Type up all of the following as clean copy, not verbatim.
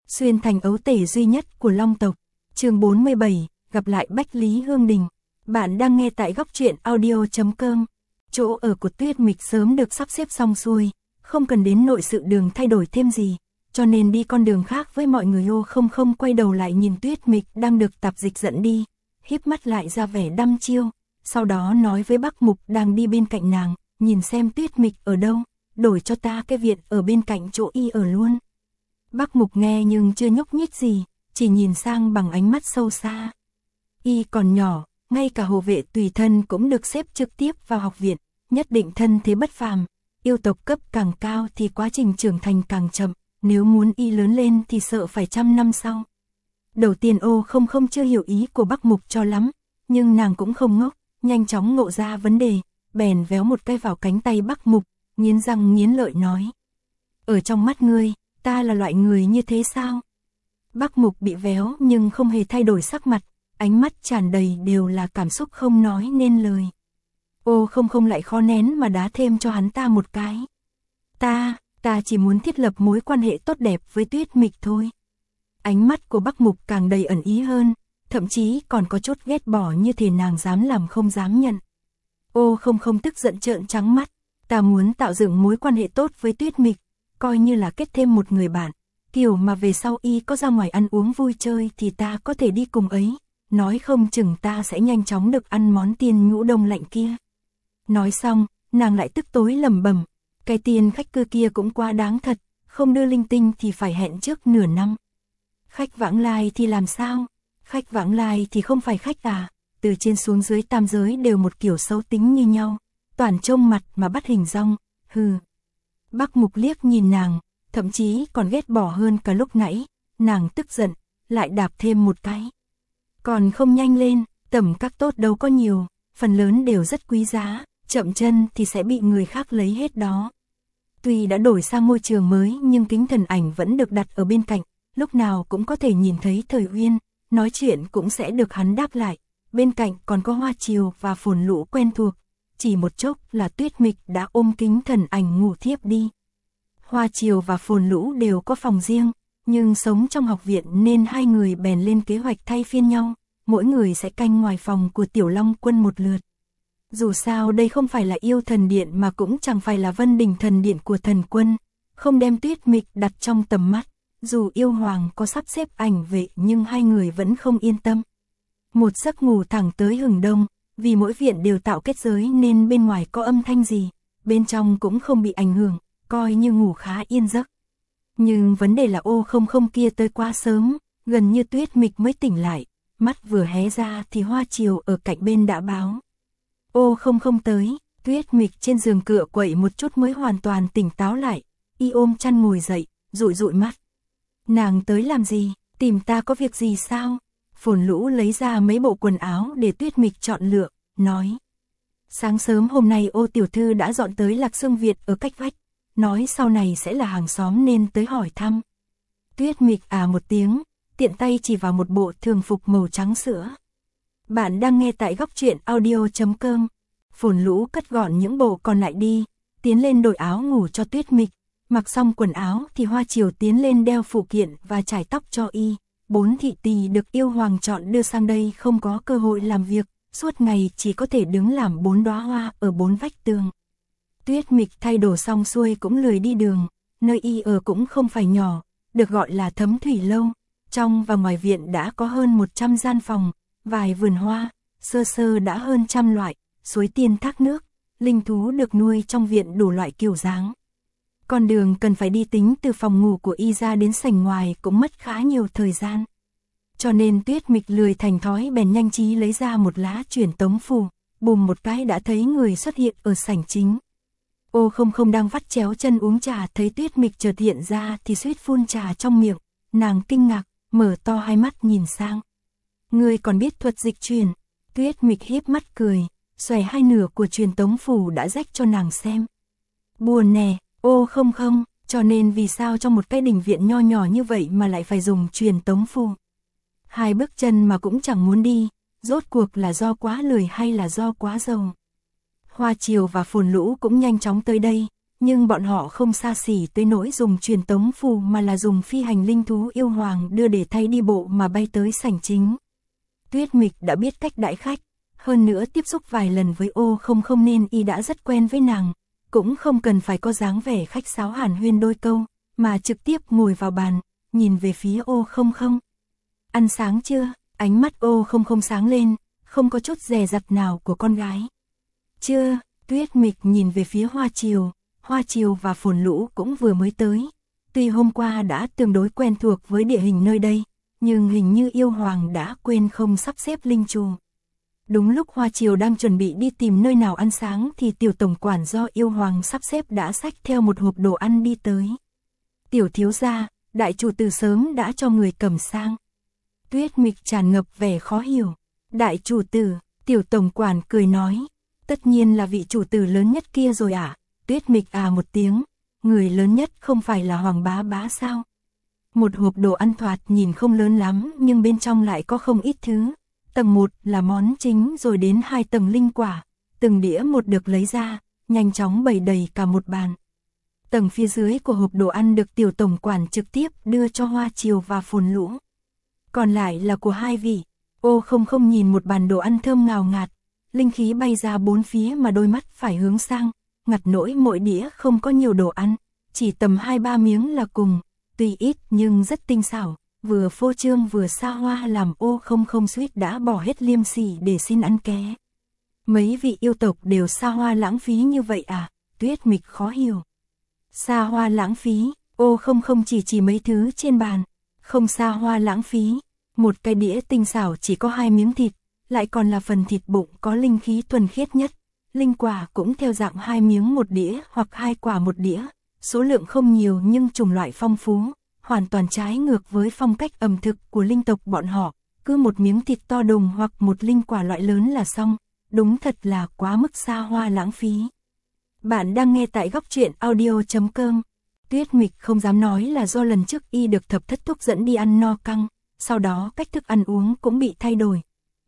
xuyên thành ấu tể duy nhất của Long tộc. Chương 47, gặp lại Bách Lý Hương Đình. Bạn đang nghe tại góc truyện audio.com. Chỗ ở của Tuyết Mịch sớm được sắp xếp xong xuôi, không cần đến nội sự đường thay đổi thêm gì, cho nên đi con đường khác với mọi người. Không quay đầu lại nhìn Tuyết Mịch đang được Tạp Dịch dẫn đi, híp mắt lại ra vẻ đăm chiêu, sau đó nói với Bắc Mục đang đi bên cạnh nàng, nhìn xem Tuyết Mịch ở đâu, đổi cho ta cái viện ở bên cạnh chỗ y ở luôn. Bắc Mục nghe nhưng chưa nhúc nhích gì, chỉ nhìn sang bằng ánh mắt sâu xa. Y còn nhỏ, ngay cả hộ vệ tùy thân cũng được xếp trực tiếp vào học viện, nhất định thân thế bất phàm, yêu tộc cấp càng cao thì quá trình trưởng thành càng chậm, nếu muốn y lớn lên thì sợ phải trăm năm sau. Đầu tiên không chưa hiểu ý của Bắc Mục cho lắm, nhưng nàng cũng không ngốc, nhanh chóng ngộ ra vấn đề, bèn véo một cái vào cánh tay Bắc Mục, nghiến răng nghiến lợi nói: "Ở trong mắt ngươi, ta là loại người như thế sao?" Bắc Mục bị véo nhưng không hề thay đổi sắc mặt, ánh mắt tràn đầy đều là cảm xúc không nói nên lời. Không lại khó nén mà đá thêm cho hắn ta một cái. Ta chỉ muốn thiết lập mối quan hệ tốt đẹp với Tuyết Mịch thôi. Ánh mắt của Bắc Mục càng đầy ẩn ý hơn, thậm chí còn có chút ghét bỏ, như thể nàng dám làm không dám nhận. Không tức giận trợn trắng mắt, ta muốn tạo dựng mối quan hệ tốt với Tuyết Mịch, coi như là kết thêm một người bạn, kiểu mà về sau y có ra ngoài ăn uống vui chơi thì ta có thể đi cùng ấy, nói không chừng ta sẽ nhanh chóng được ăn món tiên nhũ đông lạnh kia. Nói xong, nàng lại tức tối lẩm bẩm, cái tiền khách cư kia cũng quá đáng thật, không đưa linh tinh thì phải hẹn trước nửa năm. Khách vãng lai thì làm sao? Khách vãng lai thì không phải khách à? Từ trên xuống dưới tam giới đều một kiểu xấu tính như nhau, toàn trông mặt mà bắt hình dong, hừ. Bắc Mục liếc nhìn nàng, thậm chí còn ghét bỏ hơn cả lúc nãy, nàng tức giận, lại đạp thêm một cái. Còn không nhanh lên, tẩm các tốt đâu có nhiều, phần lớn đều rất quý giá, chậm chân thì sẽ bị người khác lấy hết đó. Tuy đã đổi sang môi trường mới nhưng kính thần ảnh vẫn được đặt ở bên cạnh, lúc nào cũng có thể nhìn thấy Thời Uyên, nói chuyện cũng sẽ được hắn đáp lại. Bên cạnh còn có Hoa Chiều và Phồn Lũ quen thuộc, chỉ một chốc là Tuyết Mịch đã ôm kính thần ảnh ngủ thiếp đi. Hoa Chiều và Phồn Lũ đều có phòng riêng, nhưng sống trong học viện nên hai người bèn lên kế hoạch thay phiên nhau, mỗi người sẽ canh ngoài phòng của Tiểu Long Quân một lượt. Dù sao đây không phải là Yêu Thần Điện mà cũng chẳng phải là Vân Đình Thần Điện của thần quân, không đem Tuyết Mịch đặt trong tầm mắt, dù Yêu Hoàng có sắp xếp ảnh vệ nhưng hai người vẫn không yên tâm. Một giấc ngủ thẳng tới hừng đông, vì mỗi viện đều tạo kết giới nên bên ngoài có âm thanh gì, bên trong cũng không bị ảnh hưởng, coi như ngủ khá yên giấc. Nhưng vấn đề là không kia tới quá sớm, gần như Tuyết Mịch mới tỉnh lại, mắt vừa hé ra thì Hoa Chiều ở cạnh bên đã báo. Không tới, Tuyết Mịch trên giường cựa quậy một chút mới hoàn toàn tỉnh táo lại, y ôm chăn ngồi dậy, dụi mắt. Nàng tới làm gì, tìm ta có việc gì sao? Phồn Lũ lấy ra mấy bộ quần áo để Tuyết Mịch chọn lựa, nói. Sáng sớm hôm nay tiểu thư đã dọn tới Lạc Xương Việt ở cách vách, nói sau này sẽ là hàng xóm nên tới hỏi thăm. Tuyết Mịch một tiếng, tiện tay chỉ vào một bộ thường phục màu trắng sữa. Bạn đang nghe tại góc truyện audio.com. Phồn Lũ cất gọn những bộ còn lại đi, tiến lên đổi áo ngủ cho Tuyết Mịch. Mặc xong quần áo thì Hoa Chiều tiến lên đeo phụ kiện và chải tóc cho y. 4 thị tỳ được Yêu Hoàng chọn đưa sang đây không có cơ hội làm việc, suốt ngày chỉ có thể đứng làm 4 đóa hoa ở 4 vách tường. Tuyết Mịch thay đồ xong xuôi cũng lười đi đường, nơi y ở cũng không phải nhỏ, được gọi là Thấm Thủy Lâu. Trong và ngoài viện đã có hơn 100 gian phòng, vài vườn hoa, sơ đã hơn trăm loại, suối tiên thác nước, linh thú được nuôi trong viện đủ loại kiểu dáng. Con đường cần phải đi tính từ phòng ngủ của y ra đến sảnh ngoài cũng mất khá nhiều thời gian. Cho nên Tuyết Mịch lười thành thói bèn nhanh trí lấy ra một lá truyền tống phù, bùm một cái đã thấy người xuất hiện ở sảnh chính. Không đang vắt chéo chân uống trà thấy Tuyết Mịch chợt hiện ra thì suýt phun trà trong miệng, nàng kinh ngạc, mở to hai mắt nhìn sang. Ngươi còn biết thuật dịch truyền? Tuyết Mịch híp mắt cười, xòe hai nửa của truyền tống phù đã rách cho nàng xem. Buồn nè, không, cho nên vì sao trong một cái đình viện nho nhỏ như vậy mà lại phải dùng truyền tống phù? Hai bước chân mà cũng chẳng muốn đi, rốt cuộc là do quá lười hay là do quá giàu? Hoa Chiều và Phồn Lũ cũng nhanh chóng tới đây, nhưng bọn họ không xa xỉ tới nỗi dùng truyền tống phù mà là dùng phi hành linh thú yêu hoàng đưa để thay đi bộ mà bay tới sảnh chính. Tuyết Mịch đã biết cách đãi khách, hơn nữa tiếp xúc vài lần với O00 nên y đã rất quen với nàng, cũng không cần phải có dáng vẻ khách sáo hàn huyên đôi câu, mà trực tiếp ngồi vào bàn, nhìn về phía O00. Ăn sáng chưa? Ánh mắt O00 sáng lên, không có chút dè dặt nào của con gái. Chưa, Tuyết Mịch nhìn về phía Hoa Chiều và Phồn Lũ cũng vừa mới tới. Tuy hôm qua đã tương đối quen thuộc với địa hình nơi đây, nhưng hình như yêu hoàng đã quên không sắp xếp linh trù. Đúng lúc Hoa Chiều đang chuẩn bị đi tìm nơi nào ăn sáng thì tiểu tổng quản do yêu hoàng sắp xếp đã xách theo một hộp đồ ăn đi tới. Tiểu thiếu gia, đại chủ tử sớm đã cho người cầm sang. Tuyết Mịch tràn ngập vẻ khó hiểu. Đại chủ tử, tiểu tổng quản cười nói. Tất nhiên là vị chủ tử lớn nhất kia rồi ạ. Tuyết Mịch một tiếng. Người lớn nhất không phải là Hoàng bá bá sao? Một hộp đồ ăn thoạt nhìn không lớn lắm nhưng bên trong lại có không ít thứ. Tầng 1 là món chính rồi đến 2 tầng linh quả. Từng đĩa một được lấy ra, nhanh chóng bày đầy cả một bàn. Tầng phía dưới của hộp đồ ăn được tiểu tổng quản trực tiếp đưa cho Hoa Chiều và Phồn Lũ. Còn lại là của hai vị. O00 nhìn một bàn đồ ăn thơm ngào ngạt, linh khí bay ra bốn phía mà đôi mắt phải hướng sang, ngặt nỗi mỗi đĩa không có nhiều đồ ăn, chỉ tầm 2-3 miếng là cùng, tuy ít nhưng rất tinh xảo, vừa phô trương vừa xa hoa làm O00 suýt đã bỏ hết liêm sỉ để xin ăn ké. Mấy vị yêu tộc đều xa hoa lãng phí như vậy à? Tuyết Mịch khó hiểu. Xa hoa lãng phí, O00 chỉ mấy thứ trên bàn, không xa hoa lãng phí. Một cái đĩa tinh xảo chỉ có 2 miếng thịt, lại còn là phần thịt bụng có linh khí thuần khiết nhất. Linh quả cũng theo dạng 2 miếng một đĩa hoặc 2 quả một đĩa, số lượng không nhiều nhưng chủng loại phong phú, hoàn toàn trái ngược với phong cách ẩm thực của linh tộc bọn họ, cứ một miếng thịt to đùng hoặc một linh quả loại lớn là xong, đúng thật là quá mức xa hoa lãng phí. Bạn đang nghe tại góc truyện audio.com. Tuyết Mịch không dám nói là do lần trước y được thập thất thúc dẫn đi ăn no căng, sau đó cách thức ăn uống cũng bị thay đổi.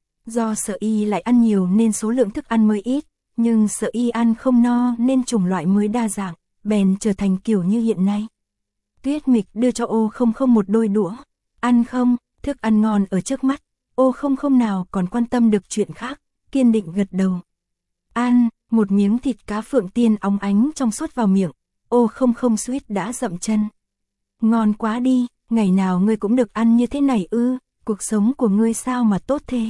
Do sợ y lại ăn nhiều nên số lượng thức ăn mới ít, nhưng sợ y ăn không no nên chủng loại mới đa dạng, bèn trở thành kiểu như hiện nay. Tuyết Mịch đưa cho O00 một đôi đũa. Ăn không? Thức ăn ngon ở trước mắt. O00 nào còn quan tâm được chuyện khác, kiên định gật đầu. Ăn, một miếng thịt cá phượng tiên óng ánh trong suốt vào miệng. O00 suýt đã dậm chân. Ngon quá đi, ngày nào ngươi cũng được ăn như thế này ư? Cuộc sống của ngươi sao mà tốt thế?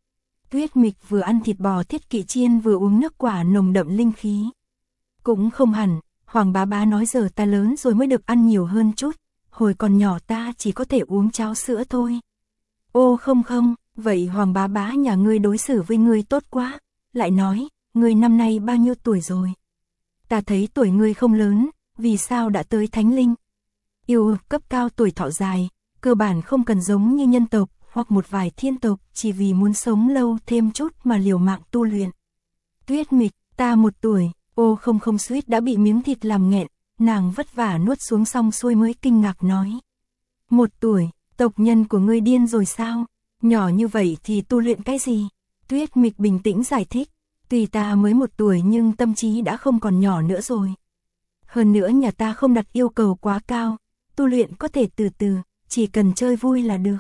Tuyết Mịch vừa ăn thịt bò thiết kỵ chiên vừa uống nước quả nồng đậm linh khí. Cũng không hẳn, Hoàng bá bá nói giờ ta lớn rồi mới được ăn nhiều hơn chút, hồi còn nhỏ ta chỉ có thể uống cháo sữa thôi. O00, vậy Hoàng bá bá nhà ngươi đối xử với ngươi tốt quá, lại nói, ngươi năm nay bao nhiêu tuổi rồi? Ta thấy tuổi ngươi không lớn, vì sao đã tới thánh linh? Yêu cấp cao tuổi thọ dài, cơ bản không cần giống như nhân tộc hoặc một vài thiên tộc chỉ vì muốn sống lâu thêm chút mà liều mạng tu luyện. Tuyết Mịch, ta 1 tuổi, O00 suýt đã bị miếng thịt làm nghẹn, nàng vất vả nuốt xuống xong xuôi mới kinh ngạc nói. 1 tuổi, tộc nhân của ngươi điên rồi sao? Nhỏ như vậy thì tu luyện cái gì? Tuyết Mịch bình tĩnh giải thích, tuy ta mới 1 tuổi nhưng tâm trí đã không còn nhỏ nữa rồi. Hơn nữa nhà ta không đặt yêu cầu quá cao, tu luyện có thể từ từ, chỉ cần chơi vui là được.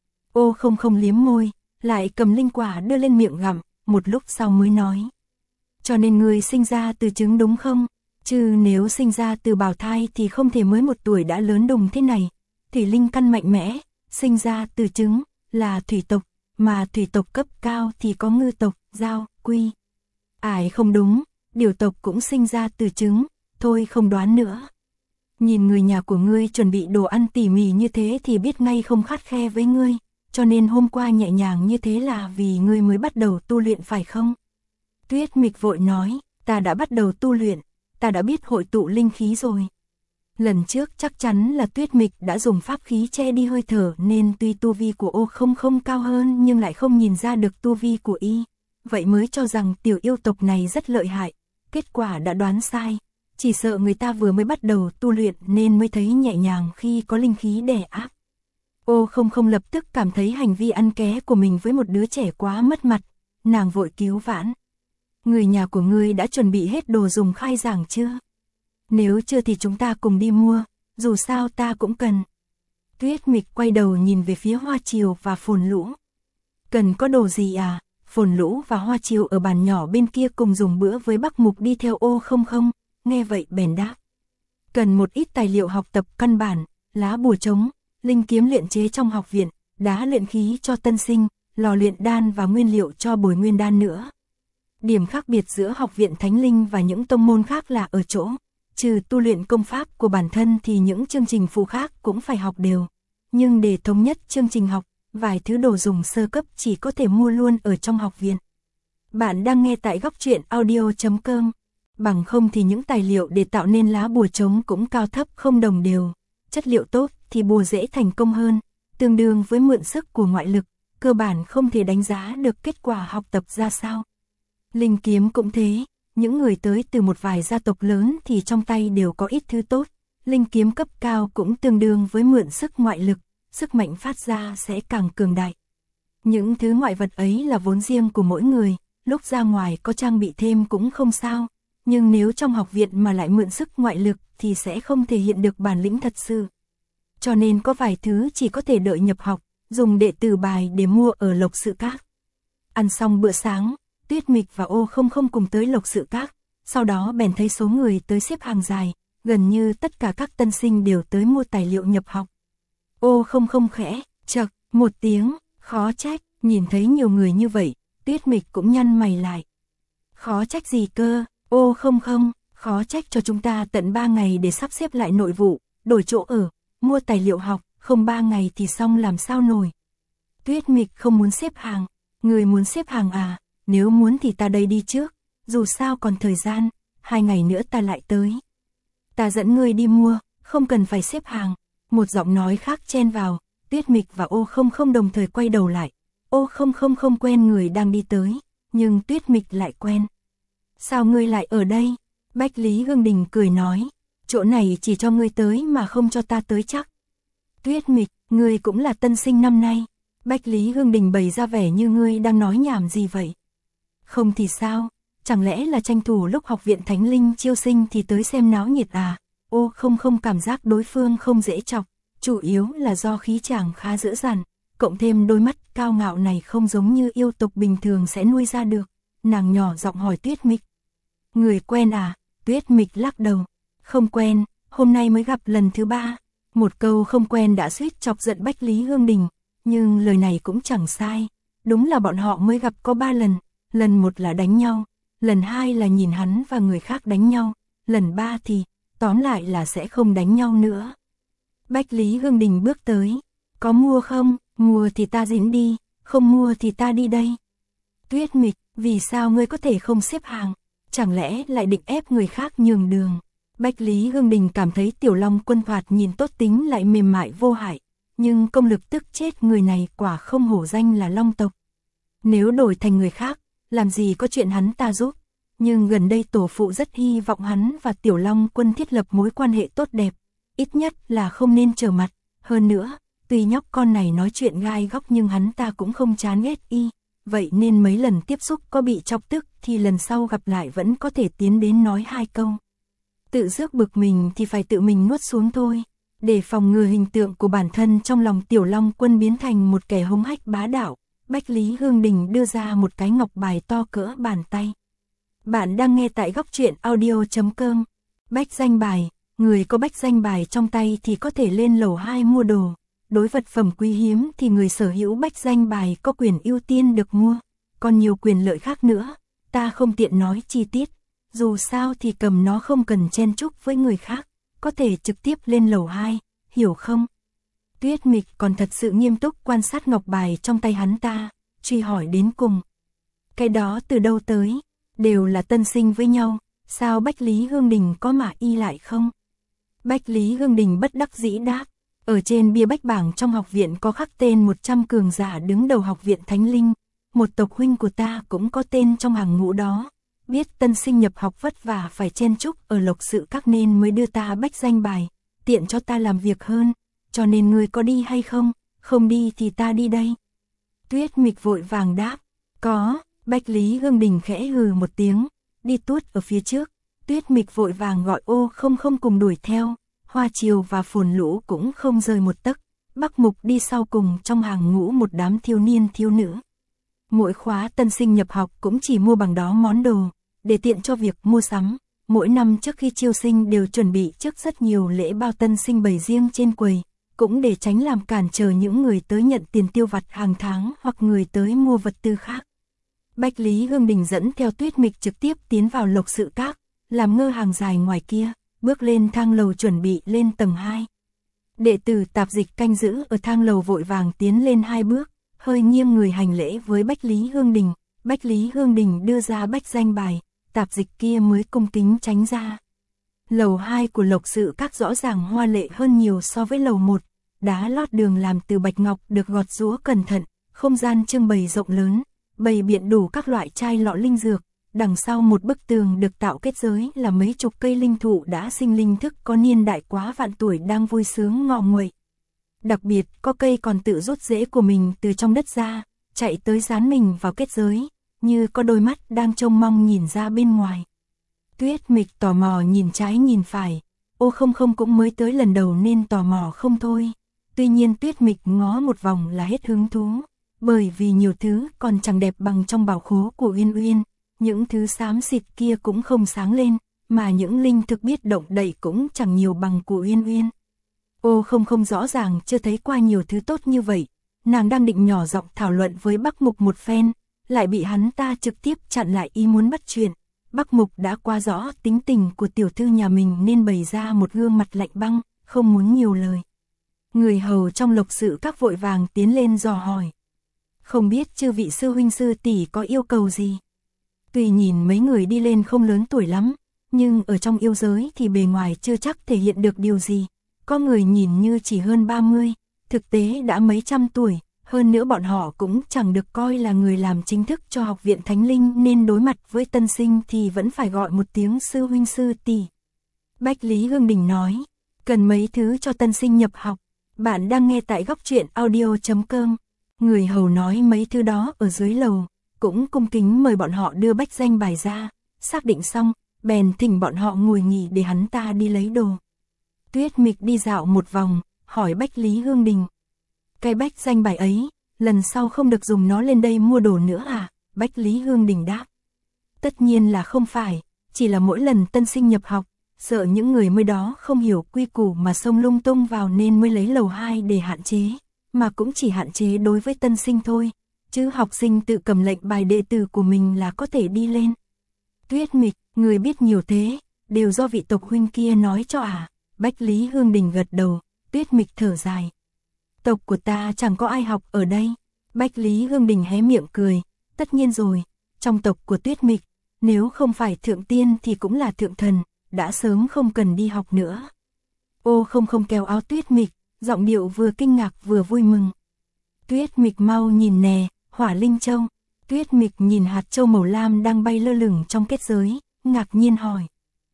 O00 liếm môi, lại cầm linh quả đưa lên miệng gặm, một lúc sau mới nói. Cho nên ngươi sinh ra từ trứng đúng không? Chứ nếu sinh ra từ bào thai thì không thể mới 1 tuổi đã lớn đùng thế này. Thủy linh căn mạnh mẽ, sinh ra từ trứng, là thủy tộc, mà thủy tộc cấp cao thì có ngư tộc, dao, quy. Ải không đúng, điều tộc cũng sinh ra từ trứng, thôi không đoán nữa. Nhìn người nhà của ngươi chuẩn bị đồ ăn tỉ mỉ như thế thì biết ngay không khắt khe với ngươi, cho nên hôm qua nhẹ nhàng như thế là vì ngươi mới bắt đầu tu luyện phải không? Tuyết Mịch vội nói, ta đã bắt đầu tu luyện, ta đã biết hội tụ linh khí rồi. Lần trước chắc chắn là Tuyết Mịch đã dùng pháp khí che đi hơi thở nên tuy tu vi của O00 cao hơn nhưng lại không nhìn ra được tu vi của y, vậy mới cho rằng tiểu yêu tộc này rất lợi hại, kết quả đã đoán sai. Chỉ sợ người ta vừa mới bắt đầu tu luyện nên mới thấy nhẹ nhàng khi có linh khí đè áp. O00 lập tức cảm thấy hành vi ăn ké của mình với một đứa trẻ quá mất mặt, nàng vội cứu vãn. Người nhà của ngươi đã chuẩn bị hết đồ dùng khai giảng chưa? Nếu chưa thì chúng ta cùng đi mua, dù sao ta cũng cần. Tuyết Mịch quay đầu nhìn về phía Hoa Chiều và Phồn Lũ. Cần có đồ gì à? Phồn Lũ và Hoa Chiều ở bàn nhỏ bên kia cùng dùng bữa với Bắc Mục đi theo Ô00, nghe vậy bèn đáp. Cần một ít tài liệu học tập căn bản, lá bùa trống, linh kiếm luyện chế trong học viện, đá luyện khí cho tân sinh, lò luyện đan và nguyên liệu cho bồi nguyên đan nữa. Điểm khác biệt giữa học viện Thánh Linh và những tông môn khác là ở chỗ, trừ tu luyện công pháp của bản thân thì những chương trình phụ khác cũng phải học đều. Nhưng để thống nhất chương trình học, vài thứ đồ dùng sơ cấp chỉ có thể mua luôn ở trong học viện. Bạn đang nghe tại góc truyện audio.com. Bằng không thì những tài liệu để tạo nên lá bùa trống cũng cao thấp không đồng đều. Chất liệu tốt thì bùa dễ thành công hơn, tương đương với mượn sức của ngoại lực, cơ bản không thể đánh giá được kết quả học tập ra sao. Linh kiếm cũng thế, những người tới từ một vài gia tộc lớn thì trong tay đều có ít thứ tốt. Linh kiếm cấp cao cũng tương đương với mượn sức ngoại lực, sức mạnh phát ra sẽ càng cường đại. Những thứ ngoại vật ấy là vốn riêng của mỗi người, lúc ra ngoài có trang bị thêm cũng không sao. Nhưng nếu trong học viện mà lại mượn sức ngoại lực thì sẽ không thể hiện được bản lĩnh thật sự. Cho nên có vài thứ chỉ có thể đợi nhập học, dùng đệ tử bài để mua ở Lộc Sự Các. Ăn xong bữa sáng, Tuyết Mịch và Ô00 cùng tới Lộc Sự Các, sau đó bèn thấy số người tới xếp hàng dài, gần như tất cả các tân sinh đều tới mua tài liệu nhập học. Ô00 khẽ, chậc, một tiếng, khó trách, nhìn thấy nhiều người như vậy, Tuyết Mịch cũng nhăn mày lại. Khó trách gì cơ? Ô00, khó trách cho chúng ta tận 3 ngày để sắp xếp lại nội vụ, đổi chỗ ở, mua tài liệu học, không 3 ngày thì xong làm sao nổi. Tuyết Mịch không muốn xếp hàng, người muốn xếp hàng à, nếu muốn thì ta đây đi trước, dù sao còn thời gian, 2 ngày nữa ta lại tới. Ta dẫn người đi mua, không cần phải xếp hàng, một giọng nói khác chen vào, Tuyết Mịch và Ô00 đồng thời quay đầu lại. Ô00 không quen người đang đi tới, nhưng Tuyết Mịch lại quen. Sao ngươi lại ở đây? Bách Lý Hương Đình cười nói, chỗ này chỉ cho ngươi tới mà không cho ta tới chắc. Tuyết Mịch, ngươi cũng là tân sinh năm nay. Bách Lý Hương Đình bày ra vẻ như ngươi đang nói nhảm gì vậy? Không thì sao, chẳng lẽ là tranh thủ lúc học viện Thánh Linh chiêu sinh thì tới xem náo nhiệt à? Ô00 cảm giác đối phương không dễ chọc, chủ yếu là do khí chàng khá dữ dằn, cộng thêm đôi mắt cao ngạo này không giống như yêu tộc bình thường sẽ nuôi ra được. Nàng nhỏ giọng hỏi Tuyết Mịch. Người quen à? Tuyết Mịch lắc đầu. Không quen, hôm nay mới gặp lần thứ 3. Một câu không quen đã suýt chọc giận Bách Lý Hương Đình. Nhưng lời này cũng chẳng sai. Đúng là bọn họ mới gặp có 3 lần. Lần 1 là đánh nhau. Lần 2 là nhìn hắn và người khác đánh nhau. Lần 3 thì, tóm lại là sẽ không đánh nhau nữa. Bách Lý Hương Đình bước tới. Có mua không? Mua thì ta diễn đi. Không mua thì ta đi đây. Tuyết Mịch, vì sao ngươi có thể không xếp hàng? Chẳng lẽ lại định ép người khác nhường đường? Bách Lý Hương Đình cảm thấy Tiểu Long Quân thoạt nhìn tốt tính lại mềm mại vô hại, nhưng công lực tức chết người này quả không hổ danh là Long tộc. Nếu đổi thành người khác, làm gì có chuyện hắn ta giúp, nhưng gần đây tổ phụ rất hy vọng hắn và Tiểu Long Quân thiết lập mối quan hệ tốt đẹp, ít nhất là không nên trở mặt. Hơn nữa, tuy nhóc con này nói chuyện gai góc nhưng hắn ta cũng không chán ghét y. Vậy nên mấy lần tiếp xúc có bị chọc tức thì lần sau gặp lại vẫn có thể tiến đến nói 2 câu. Tự rước bực mình thì phải tự mình nuốt xuống thôi. Để phòng ngừa hình tượng của bản thân trong lòng Tiểu Long Quân biến thành một kẻ hống hách bá đạo, Bách Lý Hương Đình đưa ra một cái ngọc bài to cỡ bàn tay. Bạn đang nghe tại góc truyện audio.com. Bách danh bài, người có bách danh bài trong tay thì có thể lên lầu 2 mua đồ. Đối vật phẩm quý hiếm thì người sở hữu bách danh bài có quyền ưu tiên được mua, còn nhiều quyền lợi khác nữa, ta không tiện nói chi tiết, dù sao thì cầm nó không cần chen chúc với người khác, có thể trực tiếp lên lầu 2, hiểu không? Tuyết Mịch còn thật sự nghiêm túc quan sát ngọc bài trong tay hắn ta, truy hỏi đến cùng. Cái đó từ đâu tới, đều là tân sinh với nhau, sao Bách Lý Hương Đình có mà y lại không? Bách Lý Hương Đình bất đắc dĩ đáp. Ở trên bia bách bảng trong học viện có khắc tên 100 cường giả đứng đầu học viện Thánh Linh, một tộc huynh của ta cũng có tên trong hàng ngũ đó. Biết tân sinh nhập học vất vả phải chen chúc ở Lộc Sự Các nên mới đưa ta bách danh bài, tiện cho ta làm việc hơn, cho nên ngươi có đi hay không? Không đi thì ta đi đây. Tuyết Mịch vội vàng đáp, có. Bách Lý Hương Đình khẽ hừ một tiếng, đi tuốt ở phía trước, Tuyết Mịch vội vàng gọi Ô Không Không cùng đuổi theo, Hoa Chiều và Phồn Lũ cũng không rời một tấc, Bắc Mục đi sau cùng trong hàng ngũ một đám thiếu niên thiếu nữ. Mỗi khóa tân sinh nhập học cũng chỉ mua bằng đó món đồ, để tiện cho việc mua sắm. Mỗi năm trước khi chiêu sinh đều chuẩn bị trước rất nhiều lễ bao tân sinh bày riêng trên quầy, cũng để tránh làm cản trở những người tới nhận tiền tiêu vặt hàng tháng hoặc người tới mua vật tư khác. Bách Lý Hương Đình dẫn theo Tuyết Mịch trực tiếp tiến vào Lộc Sự Các, làm ngơ hàng dài ngoài kia, bước lên thang lầu chuẩn bị lên tầng 2. Đệ tử tạp dịch canh giữ ở thang lầu vội vàng tiến lên 2 bước, hơi nghiêng người hành lễ với Bách Lý Hương Đình. Bách Lý Hương Đình đưa ra bách danh bài, tạp dịch kia mới cung kính tránh ra. Lầu 2 của Lộc Sự Các rõ ràng hoa lệ hơn nhiều so với lầu 1, đá lót đường làm từ bạch ngọc được gọt giũa cẩn thận, không gian trưng bày rộng lớn, bày biện đủ các loại chai lọ linh dược. Đằng sau một bức tường được tạo kết giới là mấy chục cây linh thụ đã sinh linh thức có niên đại quá vạn tuổi đang vui sướng ngọ nguậy. Đặc biệt có cây còn tự rút rễ của mình từ trong đất ra, chạy tới dán mình vào kết giới, như có đôi mắt đang trông mong nhìn ra bên ngoài. Tuyết Mịch tò mò nhìn trái nhìn phải, Ô Không Không cũng mới tới lần đầu nên tò mò không thôi. Tuy nhiên Tuyết Mịch ngó một vòng là hết hứng thú, bởi vì nhiều thứ còn chẳng đẹp bằng trong bảo khố của Uyên Uyên. Những thứ xám xịt kia cũng không sáng lên, mà những linh thực biết động đậy cũng chẳng nhiều bằng của Uyên Uyên. Ô Không Không rõ ràng chưa thấy qua nhiều thứ tốt như vậy, nàng đang định nhỏ giọng thảo luận với Bắc Mục một phen, lại bị hắn ta trực tiếp chặn lại ý muốn bắt chuyện. Bắc Mục đã qua rõ tính tình của tiểu thư nhà mình nên bày ra một gương mặt lạnh băng, không muốn nhiều lời. Người hầu trong Lộc Sự Các vội vàng tiến lên dò hỏi. Không biết chư vị sư huynh sư tỷ có yêu cầu gì? Tuy nhìn mấy người đi lên không lớn tuổi lắm, nhưng ở trong yêu giới thì bề ngoài chưa chắc thể hiện được điều gì. Có người nhìn như chỉ hơn 30, thực tế đã mấy trăm tuổi, hơn nữa bọn họ cũng chẳng được coi là người làm chính thức cho học viện Thánh Linh nên đối mặt với tân sinh thì vẫn phải gọi một tiếng sư huynh sư tỷ. Bách Lý Hương Đình nói, cần mấy thứ cho tân sinh nhập học. Bạn đang nghe tại góc truyện audio.com. Người hầu nói mấy thứ đó ở dưới lầu, cũng cung kính mời bọn họ đưa bách danh bài ra, xác định xong, bèn thỉnh bọn họ ngồi nghỉ để hắn ta đi lấy đồ. Tuyết Mịch đi dạo một vòng, hỏi Bách Lý Hương Đình. Cái bách danh bài ấy, lần sau không được dùng nó lên đây mua đồ nữa à? Bách Lý Hương Đình đáp. Tất nhiên là không phải, chỉ là mỗi lần tân sinh nhập học, sợ những người mới đó không hiểu quy củ mà xông lung tung vào nên mới lấy lầu 2 để hạn chế, mà cũng chỉ hạn chế đối với tân sinh thôi. Chứ học sinh tự cầm lệnh bài đệ tử của mình là có thể đi lên. Tuyết Mịch, người biết nhiều thế, đều do vị tộc huynh kia nói cho à? Bách Lý Hương Đình gật đầu, Tuyết Mịch thở dài. Tộc của ta chẳng có ai học ở đây. Bách Lý Hương Đình hé miệng cười, tất nhiên rồi, trong tộc của Tuyết Mịch, nếu không phải thượng tiên thì cũng là thượng thần, đã sớm không cần đi học nữa. Ô Không Không kéo áo Tuyết Mịch, giọng điệu vừa kinh ngạc vừa vui mừng. Tuyết Mịch mau nhìn nè, Hỏa Linh Châu. Tuyết Mịch nhìn hạt châu màu lam đang bay lơ lửng trong kết giới, ngạc nhiên hỏi.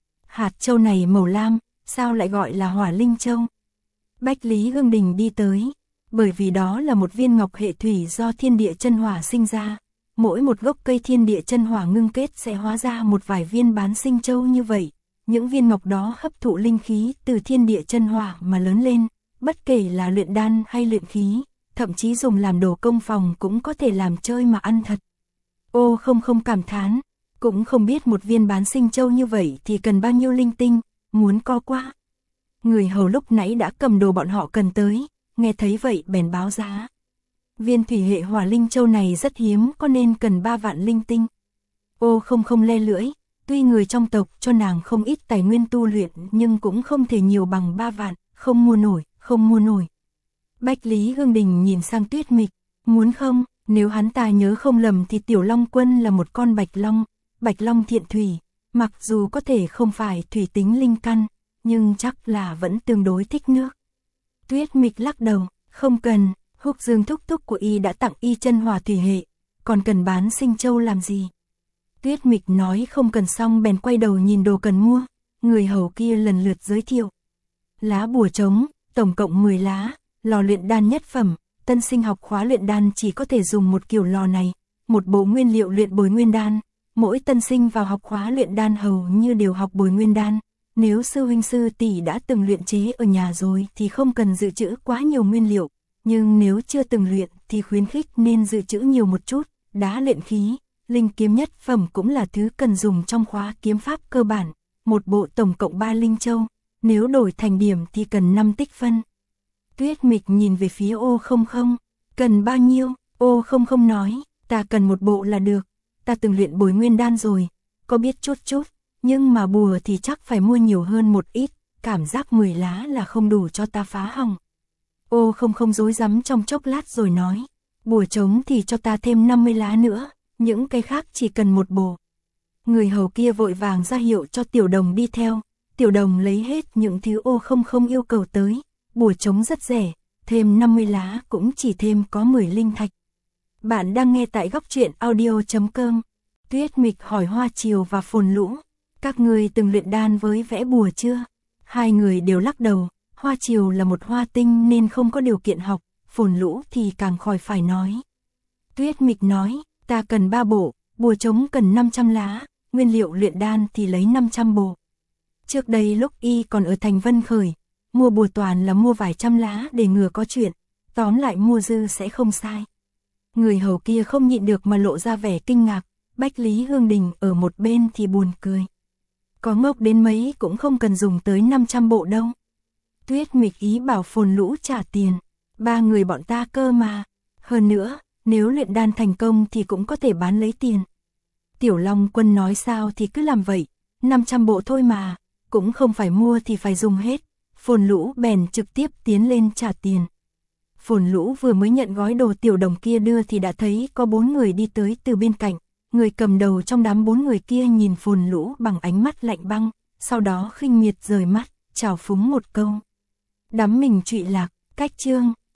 Hạt châu này màu lam, sao lại gọi là Hỏa Linh Châu? Bách Lý Hương Đình đi tới, bởi vì đó là một viên ngọc hệ thủy do thiên địa chân hỏa sinh ra. Mỗi một gốc cây thiên địa chân hỏa ngưng kết sẽ hóa ra một vài viên bán sinh châu như vậy. Những viên ngọc đó hấp thụ linh khí từ thiên địa chân hỏa mà lớn lên, bất kể là luyện đan hay luyện khí, thậm chí dùng làm đồ công phòng cũng có thể làm chơi mà ăn thật. Ô Không Không cảm thán, cũng không biết một viên bán sinh châu như vậy thì cần bao nhiêu linh tinh, muốn co quá. Người hầu lúc nãy đã cầm đồ bọn họ cần tới, nghe thấy vậy bèn báo giá. Viên thủy hệ hỏa linh châu này rất hiếm, có nên cần 3 vạn linh tinh. Ô Không Không le lưỡi, tuy người trong tộc cho nàng không ít tài nguyên tu luyện nhưng cũng không thể nhiều bằng 3 vạn, không mua nổi, không mua nổi. Bách Lý Hương Đình nhìn sang Tuyết Mịch, muốn không? Nếu hắn ta nhớ không lầm thì Tiểu Long Quân là một con bạch long thiện thủy, mặc dù có thể không phải thủy tính linh căn, nhưng chắc là vẫn tương đối thích nước. Tuyết Mịch lắc đầu, không cần, Húc Dương thúc thúc của y đã tặng y chân hỏa thủy hệ, còn cần bán sinh châu làm gì? Tuyết Mịch nói không cần xong bèn quay đầu nhìn đồ cần mua, người hầu kia lần lượt giới thiệu. Lá bùa trống, tổng cộng 10 lá, lò luyện đan nhất phẩm, tân sinh học khóa luyện đan chỉ có thể dùng một kiểu lò này, một bộ nguyên liệu luyện bồi nguyên đan, Mỗi tân sinh vào học khóa luyện đan hầu như đều học bồi nguyên đan. Nếu sư huynh sư tỷ đã từng luyện chế ở nhà rồi thì không cần dự trữ quá nhiều nguyên liệu. Nhưng nếu chưa từng luyện thì khuyến khích nên dự trữ nhiều một chút. Đá luyện khí, linh kiếm nhất phẩm cũng là thứ cần dùng trong khóa kiếm pháp cơ bản. Một bộ tổng cộng 3 linh châu. Nếu đổi thành điểm thì cần 5 tích phân. Tuyết Mịch nhìn về phía O00. Cần bao nhiêu? O00 nói, ta cần một bộ là được. Ta từng luyện bồi nguyên đan rồi, có biết chút chút. Nhưng mà bùa thì chắc phải mua nhiều hơn một ít. Cảm giác 10 lá là không đủ cho ta phá hỏng. O00 rối rắm trong chốc lát rồi nói. Bùa trống thì cho ta thêm 50 lá nữa. Những cái khác chỉ cần một bộ. Người hầu kia vội vàng ra hiệu cho Tiểu Đồng đi theo. Tiểu Đồng lấy hết những thứ O00 yêu cầu tới. Bùa trống rất rẻ, thêm 50 lá cũng chỉ thêm có 10 linh thạch. Bạn đang nghe tại góc truyện audio.com. Tuyết Mịch hỏi Hoa Chiều và Phồn Lũ. Các người từng luyện đan với vẽ bùa chưa? Hai người đều lắc đầu. Hoa Chiều là một hoa tinh nên không có điều kiện học. Phồn Lũ thì càng khỏi phải nói. Tuyết Mịch nói, ta cần 3 bộ, bùa trống cần 500 lá, nguyên liệu luyện đan thì lấy 500 bộ. Trước đây lúc y còn ở thành Vân Khởi, mua bùa toàn là mua vài trăm lá để ngừa có chuyện, tóm lại mua dư sẽ không sai. Người hầu kia không nhịn được mà lộ ra vẻ kinh ngạc, Bách Lý Hương Đình ở một bên thì buồn cười. Có ngốc đến mấy cũng không cần dùng tới 500 bộ đâu. Tuyết Mịch ý bảo Phồn Lũ trả tiền, 3 người bọn ta cơ mà. Hơn nữa, nếu luyện đan thành công thì cũng có thể bán lấy tiền. Tiểu Long Quân nói sao thì cứ làm vậy, 500 bộ thôi mà, cũng không phải mua thì phải dùng hết. Phồn Lũ bèn trực tiếp tiến lên trả tiền. Phồn Lũ vừa mới nhận gói đồ Tiểu Đồng kia đưa thì đã thấy có 4 người đi tới từ bên cạnh. Người cầm đầu trong đám 4 người kia nhìn Phồn Lũ bằng ánh mắt lạnh băng, sau đó khinh miệt rời mắt, trào phúng một câu. Đám mình trụy lạc, cách chương.